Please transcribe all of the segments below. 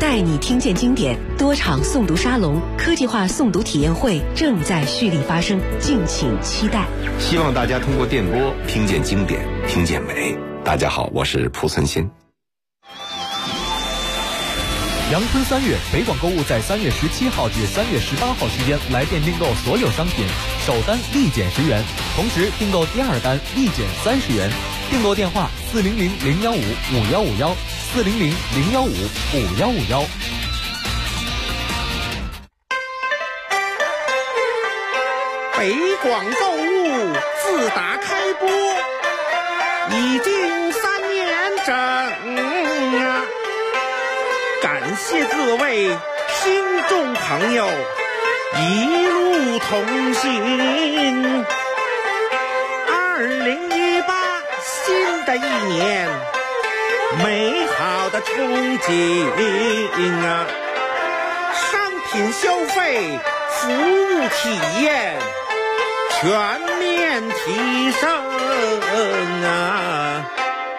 带你听见经典，多场诵读沙龙、科技化诵读体验会正在蓄力发生，敬请期待。 希望大家通过电波听见经典，听见美。大家好，我是蒲存昕。 阳春3月，北广购物在3月17号至3月18号期间来店订购所有商品，首单立减10元，同时订购第二单立减30元。订购电话400-015-5151，400-015-5151。 北广购物自打开播已经3年整啊，感谢各位听众朋友一路同行。2018新的一年，美好的憧憬啊，商品消费、服务体验全面提升啊！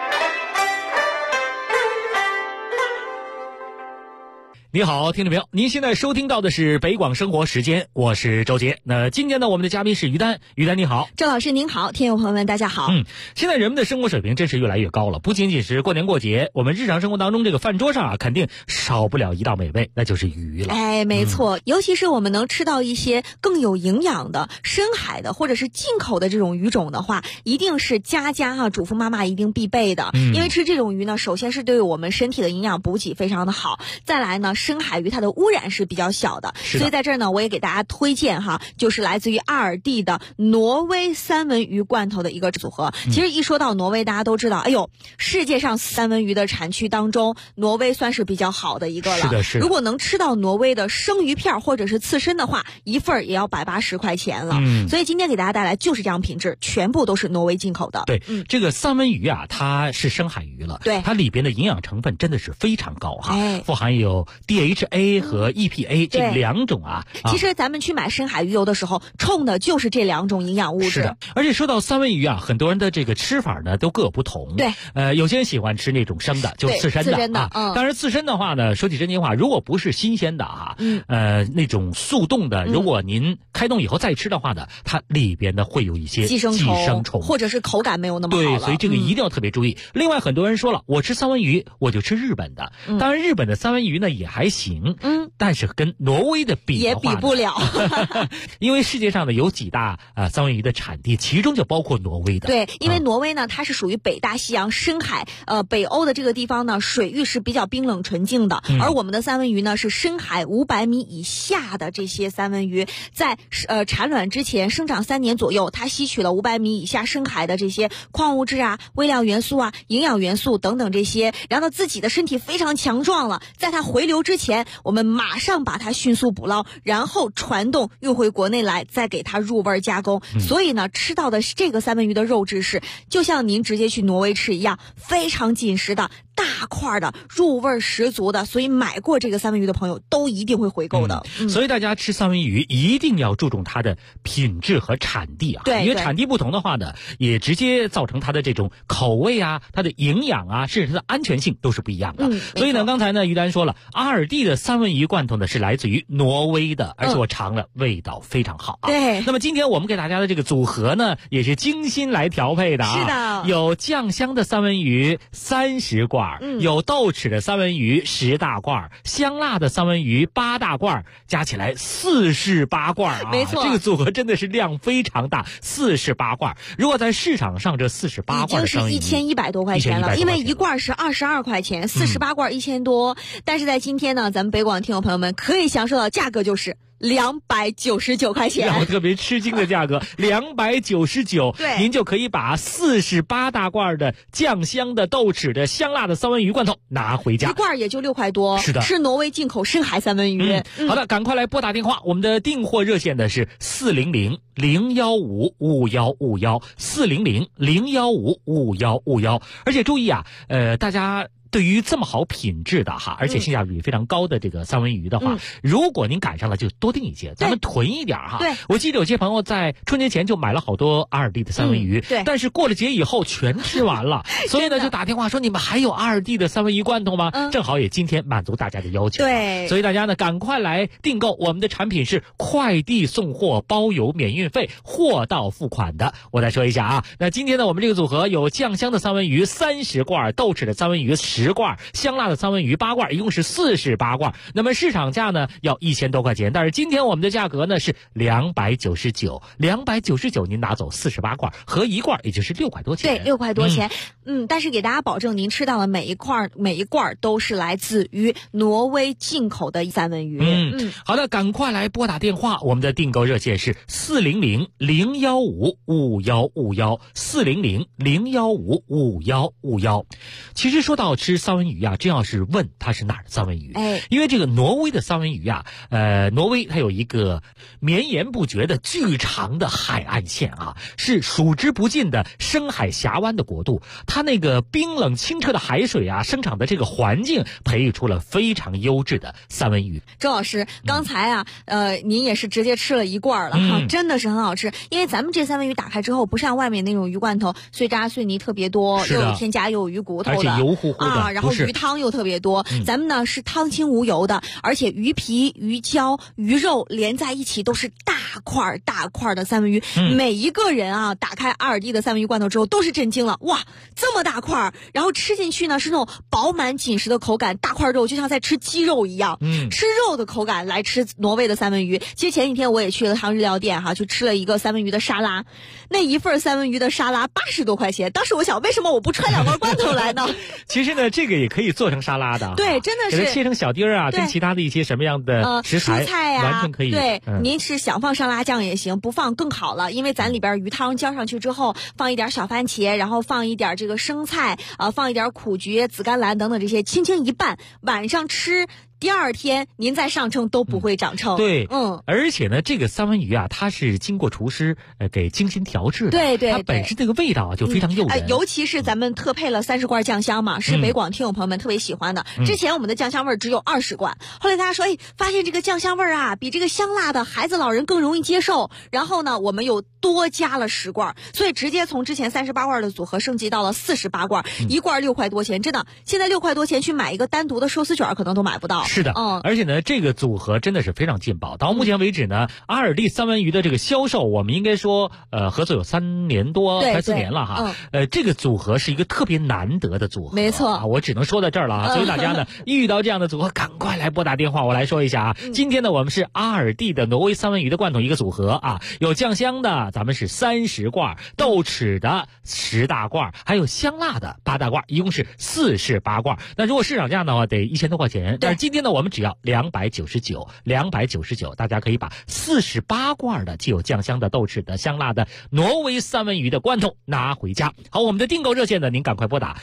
你好，听众朋友，您现在收听到的是北广生活时间，我是周杰。那今天呢，我们的嘉宾是于丹。于丹你好。 周老师您好，听友朋友们大家好。 现在人们的生活水平真是越来越高了，不仅仅是过年过节，我们日常生活当中这个饭桌上啊，肯定少不了一道美味，那就是鱼了。 哎，没错，尤其是我们能吃到一些更有营养的深海的或者是进口的这种鱼种的话，一定是家主妇妈妈一定必备的。因为吃这种鱼呢，首先是对我们身体的营养补给非常的好，再来呢，深海鱼它的污染是比较小的，所以在这儿呢，我也给大家推荐就是来自于阿尔蒂的挪威三文鱼罐头的一个组合。其实一说到挪威，大家都知道，哎呦，世界上三文鱼的产区当中，挪威算是比较好的一个了。 是的。 如果能吃到挪威的生鱼片或者是刺身的话，一份也要180块钱了。所以今天给大家带来就是这样品质，全部都是挪威进口的。 对，这个三文鱼啊，它是深海鱼了， 对， 它里边的营养成分真的是非常高富含有 DHA 和 EPA 这两种啊。 其实咱们去买深海鱼油的时候，冲的就是这两种营养物质。 是的，而且说到三文鱼啊，很多人的这个吃法呢都各不同。 对， 有些人喜欢吃那种生的，就是刺身的当然刺身的话呢，说起真心话，如果不是新鲜的那种速冻的，如果您开冻以后再吃的话呢，它里边呢会有一些寄生虫， 或者是口感没有那么好了。 对，所以这个一定要特别注意。另外很多人说了，我吃三文鱼我就吃日本的，当然日本的三文鱼呢也还行，但是跟挪威的比的话也比不了因为世界上呢有几大三文鱼的产地，其中就包括挪威的。 对，因为挪威呢它是属于北大西洋深海北欧的这个地方呢，水域是比较冰冷纯净的，而我们的三文鱼呢是深海500米以下的这些三文鱼，在产卵之前生长3年左右，它吸取了500米以下深海的这些矿物质啊、微量元素啊、营养元素等等这些，然后自己的身体非常强壮了，在它回流之前，我们马上把它迅速捕捞，然后传动运回国内来，再给它入味加工。所以呢，吃到的这个三文鱼的肉质是就像您直接去挪威吃一样，非常紧实的大块的，入味十足的，所以买过这个三文鱼的朋友都一定会回购的。 所以大家吃三文鱼一定要注重它的品质和产地啊， 对， 因为产地不同的话呢，也直接造成它的这种口味啊、它的营养啊，甚至它的安全性都是不一样的。所以呢，刚才呢于丹说了，阿尔蒂的三文鱼罐头呢是来自于挪威的，而且我尝了，味道非常好啊。 对。 那么今天我们给大家的这个组合呢，也是精心来调配的啊。 是的。 有酱香的三文鱼30罐，有豆豉的三文鱼10大罐，香辣的三文鱼8大罐，加起来48罐啊。 没错， 这个组合真的是量非常大，48罐。如果在市场上这48罐的三文鱼已经是1100多块钱了，因为一罐是22块钱，48罐1000多。但是在今天呢，咱们北广听友朋友们可以享受到价格就是299块钱， 让我特别吃惊的价格299， 对， 您就可以把48大罐的酱香的、豆豉的、香辣的三文鱼罐头拿回家， 一罐也就6块多。 是的， 是挪威进口深海三文鱼。 好的，赶快来拨打电话，我们的订货热线的是400-015-5151，400-015-5151。而且注意啊，大家对于这么好品质的哈，而且性价比非常高的这个三文鱼的话，如果您赶上了，就多订一些，咱们囤一点哈。 对， 我记得有些朋友在春节前就买了好多阿尔蒂的三文鱼， 对， 但是过了节以后全吃完了，所以呢就打电话说你们还有阿尔蒂的三文鱼罐头吗？正好也今天满足大家的要求。 对， 所以大家呢赶快来订购，我们的产品是快递送货包邮免运费，货到付款的。我再说一下啊，那今天呢我们这个组合有酱香的三文鱼30罐，豆豉的三文鱼10罐，香辣的三文鱼8罐，一共是48罐。那么市场价呢要1000多块钱，但是今天我们的价格呢是299，299您拿走48罐，合一罐也就是6块多钱。 对，6块多钱。但是给大家保证，您吃到的每一罐都是来自于挪威进口的三文鱼。 好的，赶快来拨打电话，我们的订购热线是400-015-5151，400-015-5151。其实说到吃三文鱼啊，真要是问它是哪儿的三文鱼，因为这个挪威的三文鱼啊，挪威它有一个绵延不绝的巨长的海岸线啊，是数之不尽的深海峡湾的国度，它那个冰冷清澈的海水啊，生长的这个环境培育出了非常优质的三文鱼。 周老师，刚才啊，您也是直接吃了一罐了哈，真的是很好吃。因为咱们这三文鱼打开之后，不像外面那种鱼罐头碎渣碎泥特别多，又有添加又有鱼骨头的， 而且油乎乎的啊，然后鱼汤又特别多。咱们呢是汤清无油的，而且鱼皮、鱼胶、鱼肉连在一起都是大块的三文鱼。每一个人啊，打开阿尔蒂的三文鱼罐头之后都是震惊了，哇，这么大块，然后吃进去呢是那种饱满紧实的口感，大块肉就像在吃鸡肉一样，吃肉的口感来吃挪威的三文鱼。其实前几天我也去了趟日料店哈，去吃了一个三文鱼的沙拉，那一份三文鱼的沙拉80多块钱。当时我想，为什么我不揣2罐罐头来呢？ 其实呢，这个也可以做成沙拉的， 对，真的是给它切成小丁儿啊，跟其他的一些什么样的食材蔬菜啊， 完全可以。 对，您是想放沙拉酱也行，不放更好了，因为咱里边鱼汤浇上去之后，放一点小番茄，然后放一点这个生菜放一点苦菊、紫甘蓝等等这些，轻轻一拌，晚上吃。第二天您再上称都不会长称。 对，而且呢，这个三文鱼啊，它是经过厨师给精心调制的， 对， 它本身这个味道啊就非常诱人。 尤其是咱们特配了30罐酱香嘛，是北广听友朋友们特别喜欢的。之前我们的酱香味只有20罐，后来大家说，发现这个酱香味啊，比这个香辣的孩子老人更容易接受。然后呢，我们又多加了10罐，所以直接从之前38罐的组合升级到了48罐，一罐6块多钱，真的，现在6块多钱去买一个单独的寿司卷可能都买不到。 是的，而且呢，这个组合真的是非常劲爆。到目前为止呢，阿尔蒂三文鱼的这个销售，我们应该说，合作有3年多，快4年了哈。这个组合是一个特别难得的组合， 没错， 我只能说到这儿了啊。所以大家呢，遇到这样的组合，赶快来拨打电话。我来说一下啊，今天呢，我们是阿尔蒂的挪威三文鱼的罐头一个组合啊，有酱香的，咱们是30罐，豆豉的10大罐，还有香辣的8大罐，一共是48罐。那如果市场价的话，得1000多块钱，但是今天呢，我们只要299，大家可以把48罐的既有酱香的、豆豉的、香辣的挪威三文鱼的罐头拿回家。好，我们的订购热线呢，您赶快拨打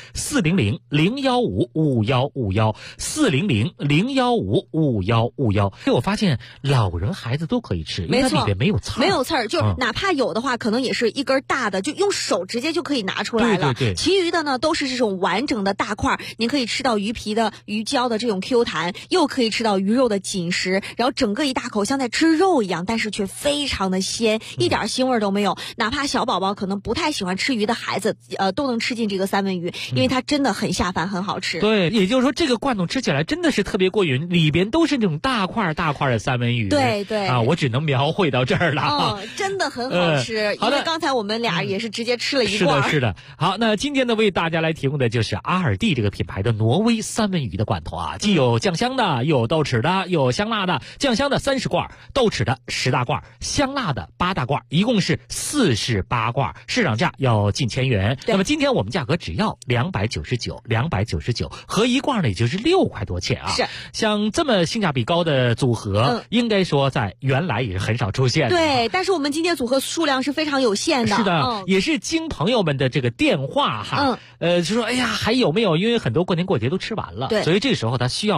400-015-5151，400-015-5151。我发现老人孩子都可以吃，因为它里面没有刺儿， 没有刺儿，就哪怕有的话，可能也是一根大的，就用手直接就可以拿出来了。 对， 其余的呢都是这种完整的大块，您可以吃到鱼皮的、鱼胶的这种 Q 弹，又可以吃到鱼肉的紧实，然后整个一大口像在吃肉一样，但是却非常的鲜，一点腥味都没有。哪怕小宝宝可能不太喜欢吃鱼的孩子，都能吃进这个三文鱼，因为它真的很下饭，很好吃。 对，也就是说这个罐头吃起来真的是特别过瘾，里边都是那种大块的三文鱼。 对啊， 我只能描绘到这儿了。 真的很好吃。因为刚才我们俩也是直接吃了一罐。 是的。好，那今天呢为大家来提供的就是阿尔蒂这个品牌的挪威三文鱼的罐头啊，既有酱香的，又有豆豉的，又有香辣的。酱香的30罐，豆豉的10大罐，香辣的8大罐，一共是48罐，市场价要近1000元。那么今天我们价格只要299，合一罐呢也就是6块多钱啊。 是， 像这么性价比高的组合，应该说在原来也是很少出现的。 对，但是我们今天组合数量是非常有限的。 是的，也是经朋友们的这个电话哈，就说哎呀还有没有？因为很多过年过节都吃完了，所以这个时候他需要再备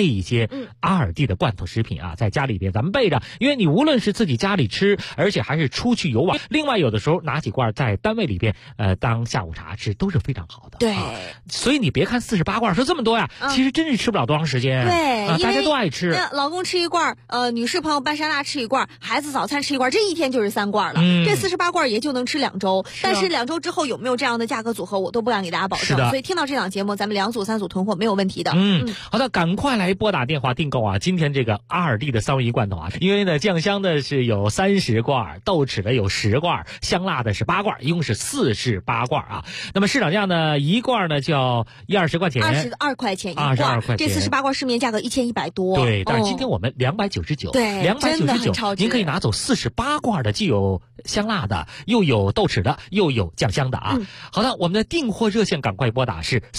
备一些阿尔蒂的罐头食品啊，在家里边咱们备着，因为你无论是自己家里吃，而且还是出去游玩，另外有的时候拿几罐在单位里边当下午茶吃都是非常好的。 对， 所以你别看48罐说这么多呀，其实真是吃不了多长时间。 对， 大家都爱吃。 老公吃一罐，女士朋友拌沙拉吃一罐，孩子早餐吃一罐，这一天就是3罐了。这48罐也就能吃2周，但是2周之后有没有这样的价格组合，我都不敢给大家保证。所以听到这档节目，咱们2组3组囤货没有问题的。 好的，赶快来拨打电话订购啊！今天这个阿尔蒂的3文鱼罐头啊，因为呢酱香的是有30罐，豆豉的有10罐，香辣的是8罐，一共是48罐啊。那么市场价呢，一罐呢就要120块钱 ，22块钱一罐 ，22块钱。 这48罐市面价格1100多。 对，但是今天我们299， 对 ，299，您可以拿走48罐的，既有香辣的，又有豆豉的，又有酱香的啊。好的，我们的订货热线赶快拨打是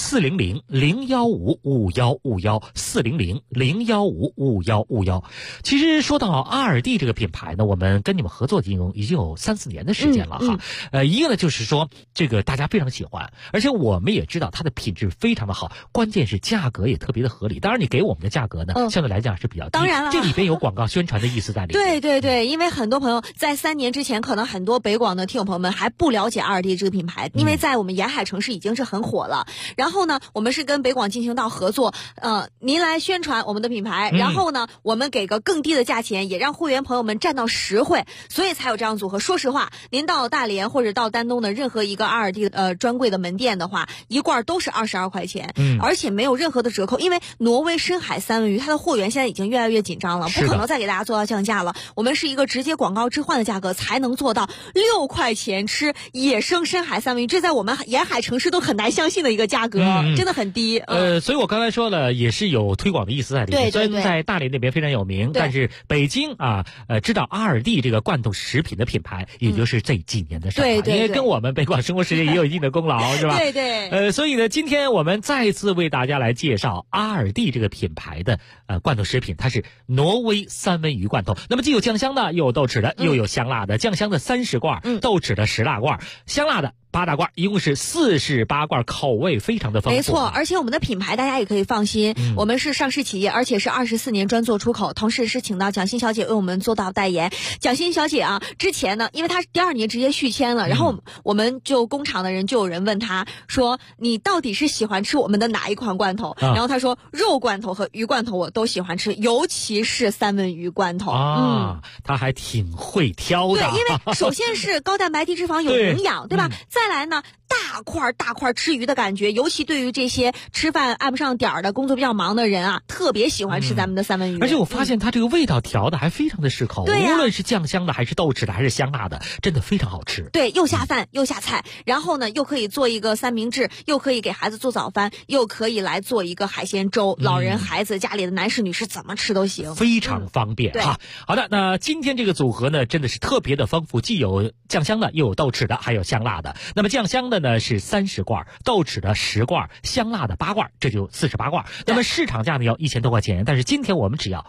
400-015-5151，400-015-5151。其实说到阿尔蒂这个品牌呢，我们跟你们合作已经有3-4年的时间了哈。一个呢就是说这个大家非常喜欢，而且我们也知道它的品质非常的好，关键是价格也特别的合理。当然你给我们的价格呢，相对来讲是比较低， 当然了， 这里边有广告宣传的意思在里面。 对对对，因为很多朋友在3年之前，可能很多北广的听友朋友们还不了解阿尔蒂这个品牌，因为在我们沿海城市已经是很火了。然后呢，我们是跟北广进行到合作，您来宣传我们的品牌，然后呢，我们给个更低的价钱，也让会员朋友们占到实惠，所以才有这样组合。说实话，您到大连或者到丹东的任何一个阿尔蒂专柜的门店的话，一罐都是22块钱，而且没有任何的折扣，因为挪威深海三文鱼它的货源现在已经越来越紧张了，不可能再给大家做到降价了。我们是一个直接广告置换的价格才能做到6块钱吃野生深海三文鱼，这在我们沿海城市都很难相信的一个价格，真的很低。 所以我刚才说了，也是有推广的意思在里面。虽然在大连那边非常有名，但是北京啊，知道阿尔蒂这个罐头食品的品牌，也就是这几年的事儿，因为跟我们北广生活实验也有一定的功劳，是吧？ 对对。 所以呢，今天我们再次为大家来介绍阿尔蒂这个品牌的罐头食品，它是挪威三文鱼罐头。那么既有酱香的，又有豆豉的，又有香辣的。酱香的30罐，豆豉的10大罐，香辣的8大罐，一共是48罐，口味非常的丰富。 没错，而且我们的品牌大家也可以放心，我们是上市企业，而且是24年专做出口，同时是请到蒋欣小姐为我们做到代言。蒋欣小姐啊，之前呢，因为她第2年直接续签了，然后我们就工厂的人就有人问她说，你到底是喜欢吃我们的哪一款罐头？然后她说肉罐头和鱼罐头我都喜欢吃，尤其是三文鱼罐头。 她还挺会挑的。 对，因为首先是高蛋白低脂肪有营养，对吧？再来呢，大块吃鱼的感觉，尤其对于这些吃饭按不上点儿的工作比较忙的人啊，特别喜欢吃咱们的三文鱼。 而且我发现它这个味道调的还非常的适口，无论是酱香的还是豆豉的还是香辣的，真的非常好吃。 对，又下饭又下菜，然后呢又可以做一个三明治，又可以给孩子做早饭，又可以来做一个海鲜粥，老人孩子家里的男士女士怎么吃都行， 非常方便哈。好的，那今天这个组合呢真的是特别的丰富，既有酱香的，又有豆豉的，还有香辣的。那么酱香的呢是30罐，豆豉的10罐，香辣的8罐，这就48罐。那么市场价呢要1000多块钱，但是今天我们只要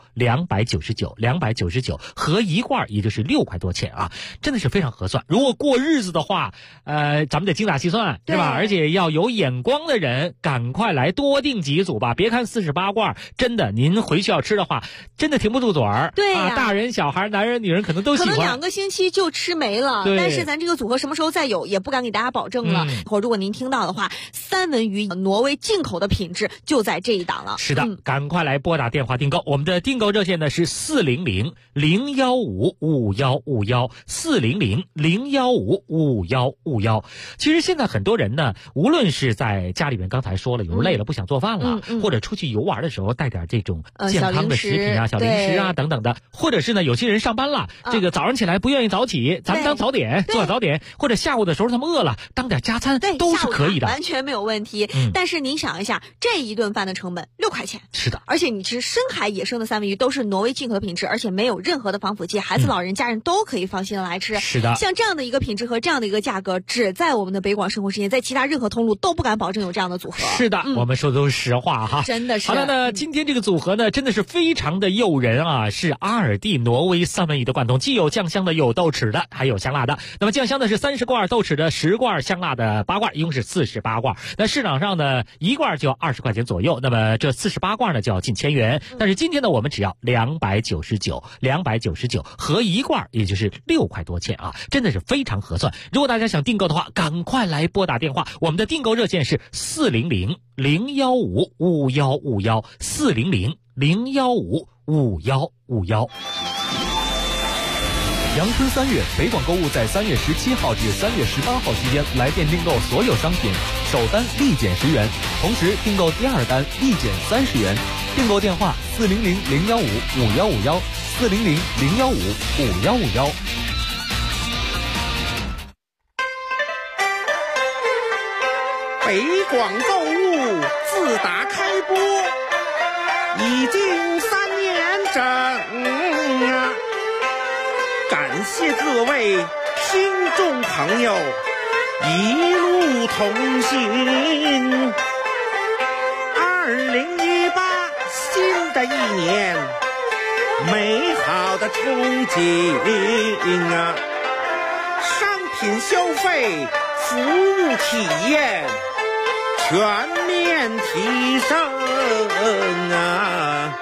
299合一罐，也就是6块多钱啊，真的是非常合算。如果过日子的话，咱们得精打细算，是吧？而且要有眼光的人，赶快来多订几组吧。别看48罐，真的您回去要吃的话，真的停不住嘴儿。 对呀， 大人小孩男人女人可能都喜欢， 可能2个星期就吃没了。但是咱这个组合什么时候再有，也不敢给大家保证了。或如果您听到的话，三文鱼挪威进口的品质就在这一档了。 是的，赶快来拨打电话订购。我们的订购热线呢是400-015-5151，400-015-5151。其实现在很多人呢，无论是在家里面，刚才说了有累了不想做饭了，或者出去游玩的时候带点这种健康的食品啊、小零食啊等等的，或者是呢有些人上班了，这个早上起来不愿意早起，咱们当早点做早点，或者下午的时候他们饿了当点加餐，都是可以的， 完全没有问题。但是您想一下，这一顿饭的成本6块钱， 是的， 而且你吃深海野生的三文鱼都是挪威进口的品质，而且没有任何的防腐剂，孩子、老人、家人都可以放心的来吃。 是的， 像这样的一个品质和这样的一个价格，只在我们的北广生活实验，在其他任何通路都不敢保证有这样的组合。 是的，我们说的都是实话哈， 真的是。 好了，那今天这个组合呢，真的是非常的诱人啊，是阿尔蒂挪威三文鱼的罐头，既有酱香的，有豆豉的，还有香辣的。那么酱香的是30罐，豆豉的10罐，香辣的的8罐，一共是48罐。那市场上呢，1罐就要20块钱左右，那么这48罐呢就要近1000元。但是今天呢，我们只要299合1罐，也就是6块多钱啊，真的是非常合算。如果大家想订购的话，赶快来拨打电话，我们的订购热线是400-015-5151，400-015-5151。 阳春3月，北广购物在3月17号至3月18号期间来店订购所有商品，首单立减10元，同时订购第2单立减30元。订购电话400-015-5151，400-015-5151。 北广购物自打开播已经3年整啊，感谢各位听众朋友一路同行。2018新的一年，美好的憧憬啊，商品消费、服务体验全面提升啊！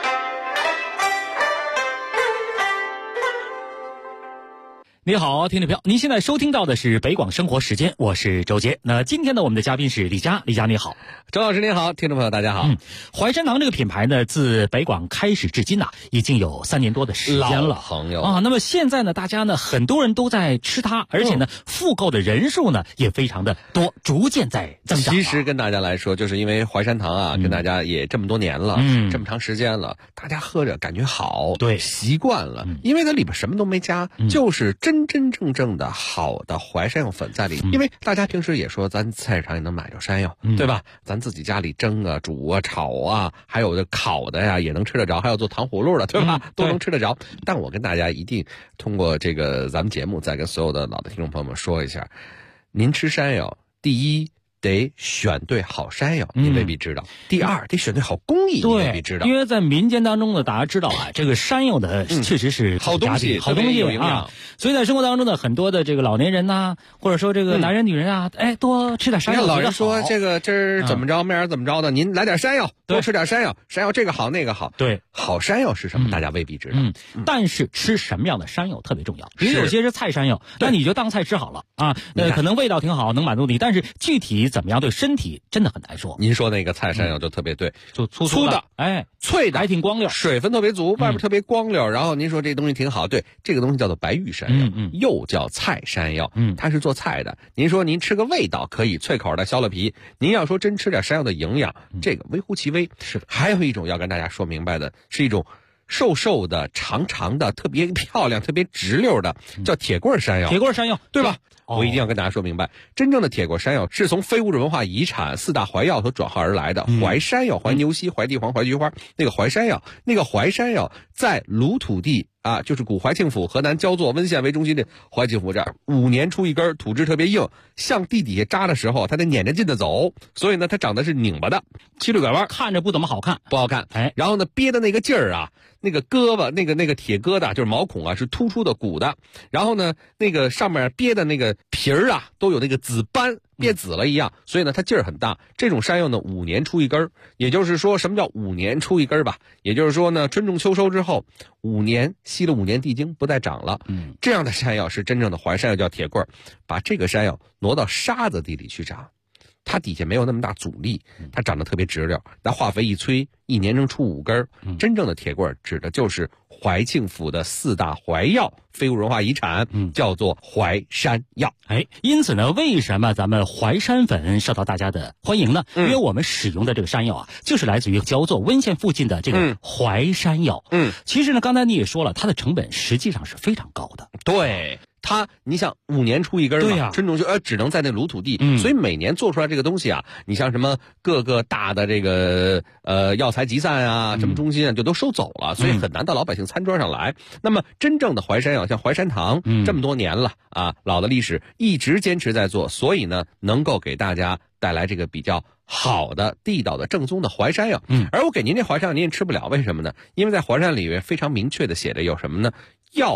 你好，听众朋友，您现在收听到的是北广生活时间，我是周杰。那今天呢，我们的嘉宾是李佳，李佳你好。 周老师您好，听众朋友大家好。 淮山堂这个品牌呢，自北广开始至今呢，已经有3年多的时间了。 老朋友啊，那么现在呢，大家呢很多人都在吃它，而且呢，复购的人数呢也非常的多，逐渐在增长。 其实跟大家来说，就是因为淮山堂啊，跟大家也这么多年了，这么长时间了，大家喝着感觉好， 对， 习惯了，因为它里边什么都没加，就是真正的好的淮山药粉在里。因为大家平时也说，咱菜市场也能买着山药，对吧？咱自己家里蒸啊、煮啊、炒啊，还有的烤的呀，也能吃得着，还有做糖葫芦的，对吧？都能吃得着。但我跟大家一定通过这个咱们节目，再跟所有的老的听众朋友们说一下，您吃山药，第一得选对好山药，你未必知道。第二，得选对好工艺，你未必知道。 因为在民间当中呢，大家知道啊，这个山药的确实是好东西， 好东西啊。所以在生活当中呢，很多的这个老年人呐，或者说这个男人女人啊，多吃点山药。 老人说这个今儿怎么着，明儿怎么着的，您来点山药，多吃点山药，山药这个好那个好。 对， 好山药是什么？大家未必知道。 但是吃什么样的山药特别重要。比如有些是菜山药，那你就当菜吃好了啊，可能味道挺好，能满足你，但是具体怎么样对身体真的很难说。 您说那个菜山药就特别对， 就粗的， 脆的， 还挺光溜， 水分特别足，外边特别光溜。然后您说这东西挺好，对，这个东西叫做白玉山药，又叫菜山药，它是做菜的。您说您吃个味道可以，脆口的削了皮。您要说真吃点山药的营养，这个微乎其微。 是的， 还有一种要跟大家说明白的，是一种瘦瘦的、长长的、特别漂亮、特别直溜的，叫铁棍山药。 铁棍山药， 对吧？我一定要跟大家说明白，真正的铁棍山药是从非物质文化遗产4大淮药所转化而来的。淮山药、淮牛膝、淮地黄、淮菊花，那个淮山药，在鲁土地啊，就是古淮庆府河南焦作温县为中心的淮庆府这儿，5年出一根，土质特别硬，向地底下扎的时候，它得撵着劲的走，所以呢，它长得是拧巴的，七溜拐弯， 看着不怎么好看， 不好看。然后呢，憋的那个劲儿啊，那个胳膊，那个铁疙瘩就是毛孔啊，是突出的鼓的。然后呢，那个上面憋的那个皮儿啊，都有那个紫斑，憋紫了一样，所以呢，它劲儿很大。这种山药呢，5年出一根，也就是说，什么叫5年出一根吧？也就是说呢，春种秋收之后，5年吸了5年地精，不再长了。这样的山药是真正的淮山药，叫铁棍儿。把这个山药挪到沙子地里去长，它底下没有那么大阻力，它长得特别直溜。拿化肥一催，1年能出5根。真正的铁棍儿指的就是淮庆府的4大淮药，非物质文化遗产，叫做淮山药。 因此呢，为什么咱们淮山粉受到大家的欢迎呢？因为我们使用的这个山药啊，就是来自于焦作温县附近的这个淮山药。其实呢，刚才你也说了，它的成本实际上是非常高的。 对。你想5年出一根嘛，对呀，春种就只能在那鲁土地，所以每年做出来这个东西啊，你像什么各个大的这个药材集散啊，什么中心啊，就都收走了，所以很难到老百姓餐桌上来。那么真正的淮山药，像淮山堂，这么多年了啊，老的历史一直坚持在做，所以呢，能够给大家带来这个比较好的、地道的、正宗的淮山药。而我给您这淮山药您也吃不了，为什么呢？因为在淮山里面非常明确的写着有什么呢？药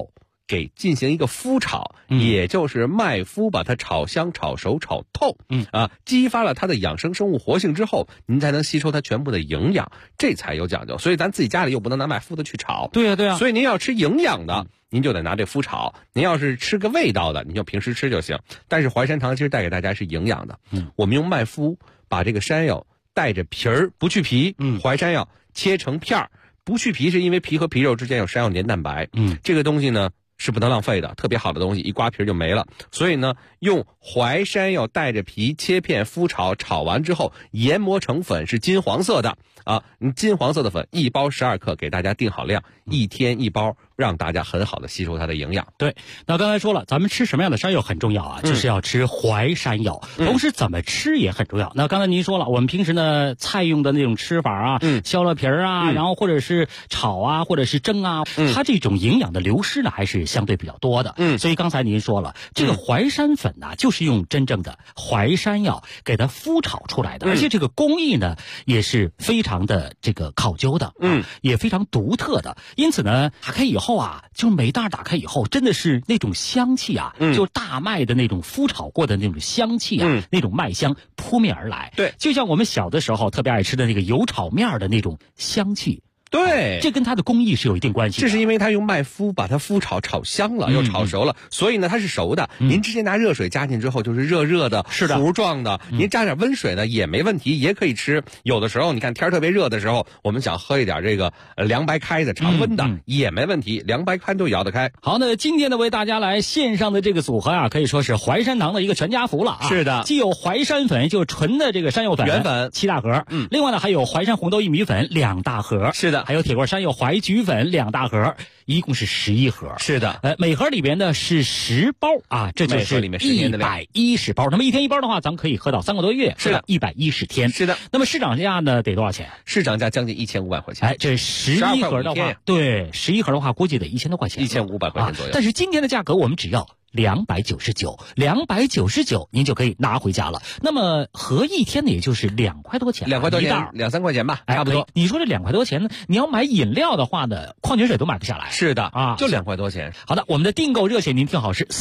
给进行一个麸炒，也就是麦麸把它炒香、炒熟、炒透，激发了它的养生生物活性之后，您才能吸收它全部的营养，这才有讲究。所以咱自己家里又不能拿麦麸的去炒， 对呀对呀。 所以您要吃营养的，您就得拿这麸炒；您要是吃个味道的，您就平时吃就行。但是淮山糖其实带给大家是营养的，我们用麦麸把这个山药带着皮儿不去皮，淮山药切成片儿，不去皮是因为皮和皮肉之间有山药黏蛋白，这个东西呢是不能浪费的，特别好的东西一刮皮就没了。所以呢，用淮山药带着皮切片麸炒，炒完之后研磨成粉，是金黄色的金黄色的粉一包12克，给大家定好量，1天1包，让大家很好的吸收它的营养。 对，那刚才说了，咱们吃什么样的山药很重要啊，就是要吃淮山药，同时怎么吃也很重要。那刚才您说了，我们平时呢菜用的那种吃法啊，削了皮儿啊，然后或者是炒啊，或者是蒸啊，它这种营养的流失呢还是相对比较多的。所以刚才您说了，这个淮山粉呢，就是用真正的淮山药给它麸炒出来的，而且这个工艺呢也是非常的这个考究的，也非常独特的。因此呢，打开以后啊，就每袋打开以后，真的是那种香气啊，就大麦的那种麸炒过的那种香气啊，那种麦香扑面而来。 对， 就像我们小的时候特别爱吃的那个油炒面的那种香气。 对， 这跟它的工艺是有一定关系的。 这是因为它用麦麸把它麸炒香了，又炒熟了，所以呢它是熟的。您直接拿热水加进之后就是热热的， 是的， 糊状的。您加点温水呢也没问题，也可以吃。有的时候你看天特别热的时候，我们想喝一点这个凉白开的常温的也没问题，凉白开都摇得开。 好，那今天呢为大家来线上的这个组合啊，可以说是淮山堂的一个全家福了啊。 是的， 既有淮山粉，就是纯的这个山药粉， 原粉 7大盒，另外呢还有淮山红豆薏米粉2大盒， 是的， 还有铁棍山药淮菊粉2大盒，一共是11盒。 是的， 每盒里边呢是10包啊，这就是110包。那么1天1包的话，咱们可以喝到3个多月， 是的 ，110天。 是的。 那么市场价呢得多少钱？ 市场价将近1500块钱。 这11盒的话，对，11盒的话估计得1000多块钱 ，1500块钱左右。 但是今天的价格我们只要299，您就可以拿回家了。那么合1天呢，也就是2块多钱，2 块多钱，2、3块钱吧，差不多。 你说这2块多钱呢？你要买饮料的话呢，矿泉水都买不下来。 是的啊，就2块多钱。 好的，我们的订购热线您听好，是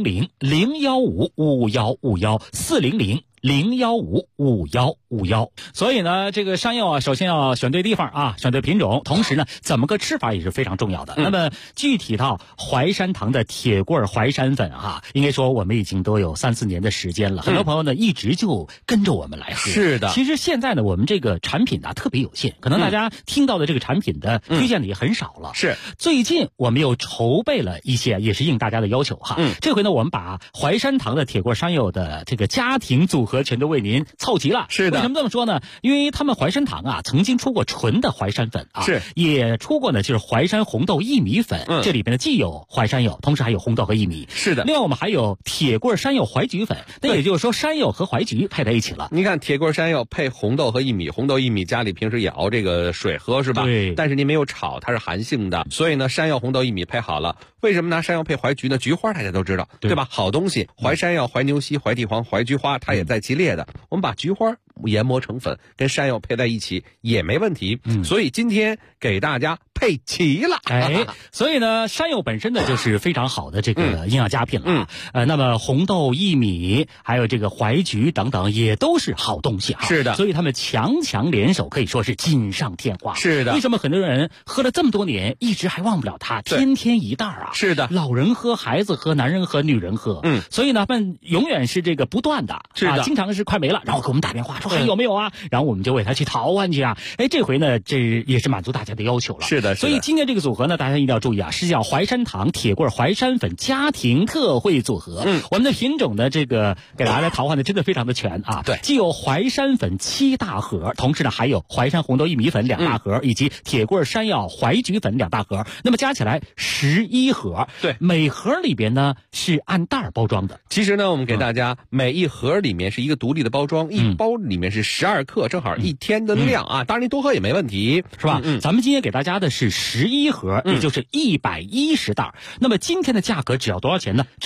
400-015-5151，400-015-5151。所以呢，这个山药啊，首先要选对地方啊，选对品种，同时呢，怎么个吃法也是非常重要的。那么具体到淮山堂的铁棍淮山粉哈，应该说我们已经都有3、4年的时间了，很多朋友呢一直就跟着我们来喝。 是的， 其实现在呢，我们这个产品呢特别有限，可能大家听到的这个产品的推荐的也很少了。 是， 最近我们又筹备了一些，也是应大家的要求哈。这回呢，我们把淮山堂的铁棍山药的这个家庭组合全都为您凑齐了。 是的， 为什么这么说呢？因为他们淮山堂啊，曾经出过纯的淮山粉啊， 是， 也出过呢，就是淮山红豆薏米粉。这里边呢既有淮山药，同时还有红豆和薏米。 是的。 另外我们还有铁棍山药淮菊粉，那也就是说山药和淮菊配在一起了。 您看铁棍山药配红豆和薏米，红豆薏米家里平时也熬这个水喝是吧？ 对。 但是您没有炒，它是寒性的，所以呢，山药、红豆、薏米配好了。为什么拿山药配淮菊呢？菊花大家都知道，对吧？好东西，淮山药、淮牛膝、淮地黄、淮菊花，它也在其列的。我们把菊花研磨成粉，跟山药配在一起也没问题。所以今天给大家配齐了。 所以呢，山药本身呢就是非常好的这个营养佳品了。那么红豆、薏米，还有这个淮菊等等，也都是好东西啊。 是的， 所以他们强强联手，可以说是锦上添花。 是的。 为什么很多人喝了这么多年，一直还忘不了它？天天一袋啊。 是的， 老人喝，孩子喝，男人喝，女人喝。所以呢，他们永远是这个不断的。 是的， 经常是快没了，然后给我们打电话说还有没有啊？然后我们就为他去淘换去啊。这回呢，这也是满足大家的要求了。 是的。 所以今天这个组合呢，大家一定要注意啊，是叫淮山堂铁棍淮山粉家庭特惠组合。我们的品种呢，这个给大家来淘换的真的非常的全啊。 对， 既有淮山粉7大盒，同时呢还有淮山红豆薏米粉2大盒，以及铁棍山药淮菊粉2大盒。那么加起来11盒。 对， 每盒里边呢是按袋包装的。 其实呢，我们给大家每一盒里面是一个独立的包装，一包里面是12克，正好1天的量啊。当然您多喝也没问题， 是吧？咱们今天给大家的是11盒，也就是110袋。那么今天的价格只要多少钱呢？只要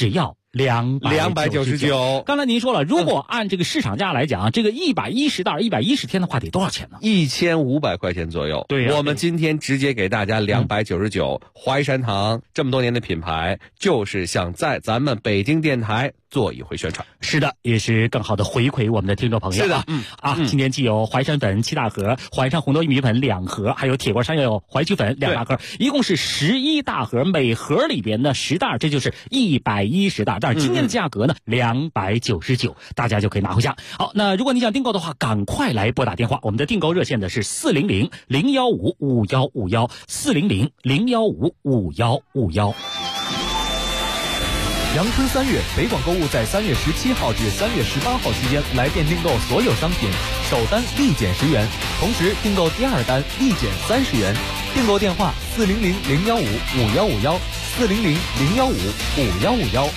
299。刚才您说了，如果按这个市场价来讲，这个110袋110天的话得多少钱呢 ？1500块钱左右。 对呀， 我们今天直接给大家299。淮山堂这么多年的品牌，就是想在咱们北京电台做一回宣传。 是的，也是更好的回馈我们的听众朋友。 是的， 今天既有淮山粉7大盒，淮山红豆薏米粉2盒，还有铁锅山药淮曲粉2大盒，一共是11大盒，每盒里边呢10袋，这就是110袋。但是今天的价格呢299，大家就可以拿回家。好，那如果你想订购的话，赶快来拨打电话，我们的订购热线的是400-015-5151，400-015-5151。 阳春3月，北广购物在3月17号至3月18号期间来店订购所有商品，首单立减10元，同时订购第二单立减30元。订购电话400-015-5151，400-015-5151。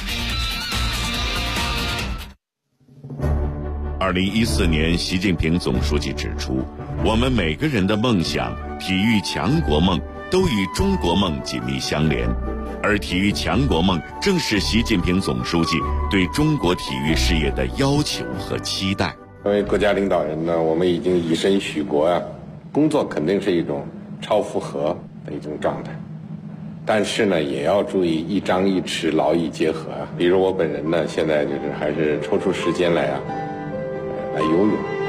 2014年，习近平总书记指出，我们每个人的梦想、体育强国梦都与中国梦紧密相连，而体育强国梦正是习近平总书记对中国体育事业的要求和期待。 作为国家领导人呢，我们已经以身许国啊，工作肯定是一种超负荷的一种状态，但是呢，也要注意一张一弛，劳逸结合啊。比如我本人呢，现在就是还是抽出时间来游泳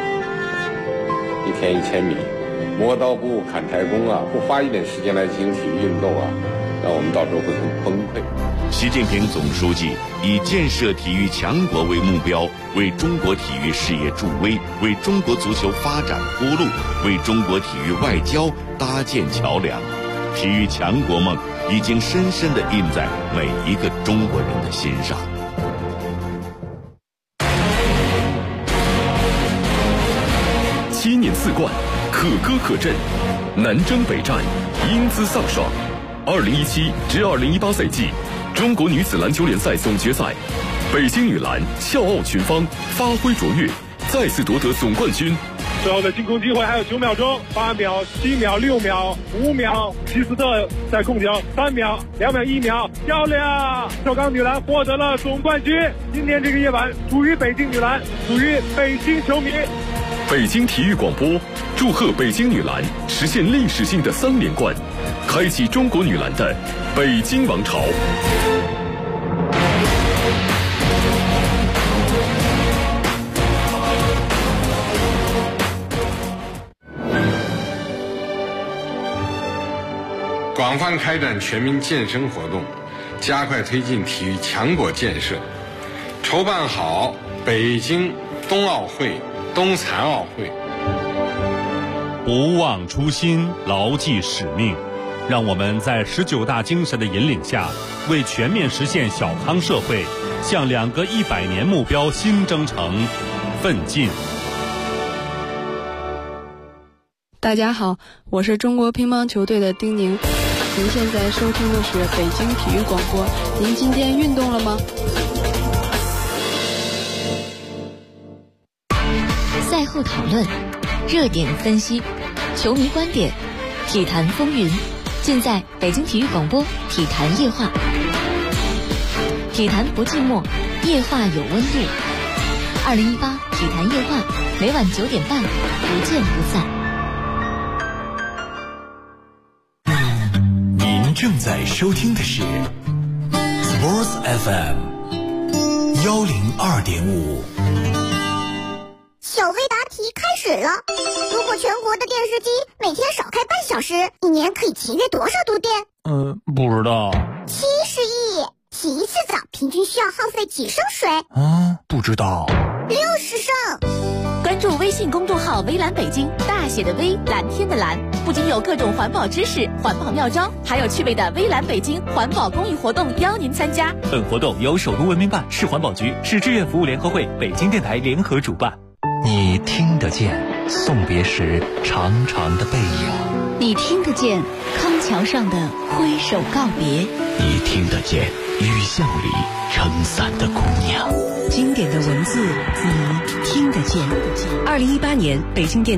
，1天1000米，磨刀不误砍柴工啊，不花一点时间来进行体育运动啊，那我们到时候会很崩溃。 习近平总书记以建设体育强国为目标，为中国体育事业助威，为中国足球发展铺路，为中国体育外交搭建桥梁。体育强国梦已经深深地印在每一个中国人的心上。 7年4冠，可歌可阵，南征北战，英姿飒爽。2017至2018赛季中国女子篮球联赛总决赛，北京女篮笑傲群芳，发挥卓越，再次夺得总冠军。 最后的进攻机会还有9秒钟，8秒、7秒、6秒、5秒，希斯特在控球，3秒、2秒、1秒，漂亮！首钢女篮获得了总冠军。今天这个夜晚属于北京女篮，属于北京球迷。 北京体育广播祝贺北京女篮实现历史性的3连冠，开启中国女篮的北京王朝。 广泛开展全民健身活动，加快推进体育强国建设，筹办好北京冬奥会、冬残奥会。 不忘初心，牢记使命，让我们在19大精神的引领下，为全面实现小康社会，向2个100年目标新征程奋进。 大家好，我是中国乒乓球队的丁宁。您现在收听的是北京体育广播。您今天运动了吗？ 赛后讨论，热点分析，球迷观点，体坛风云，尽在北京体育广播体坛夜话。体坛不寂寞，夜话有温度。2018体坛夜话，每晚9点半，不见不散。 正在收听的是 Sports FM 102.5。 小飞答题开始了。如果全国的电视机每天少开半小时，一年可以节约多少度电？ 不知道。 70亿。洗一次澡平均需要耗费几升水？ 不知道。 60升。 关注微信公众号微蓝北京，大写的微，蓝天的蓝，不仅有各种环保知识、环保妙招，还有趣味的微蓝北京环保公益活动邀您参加。 本活动由首都文明办、市环保局、市志愿服务联合会、北京电台联合主办。 你听得见送别时长长的背影， 你听得见康桥上的挥手告别， 你听得见雨巷里撑伞的姑娘。 经典的文字，你听得见。2018年北京电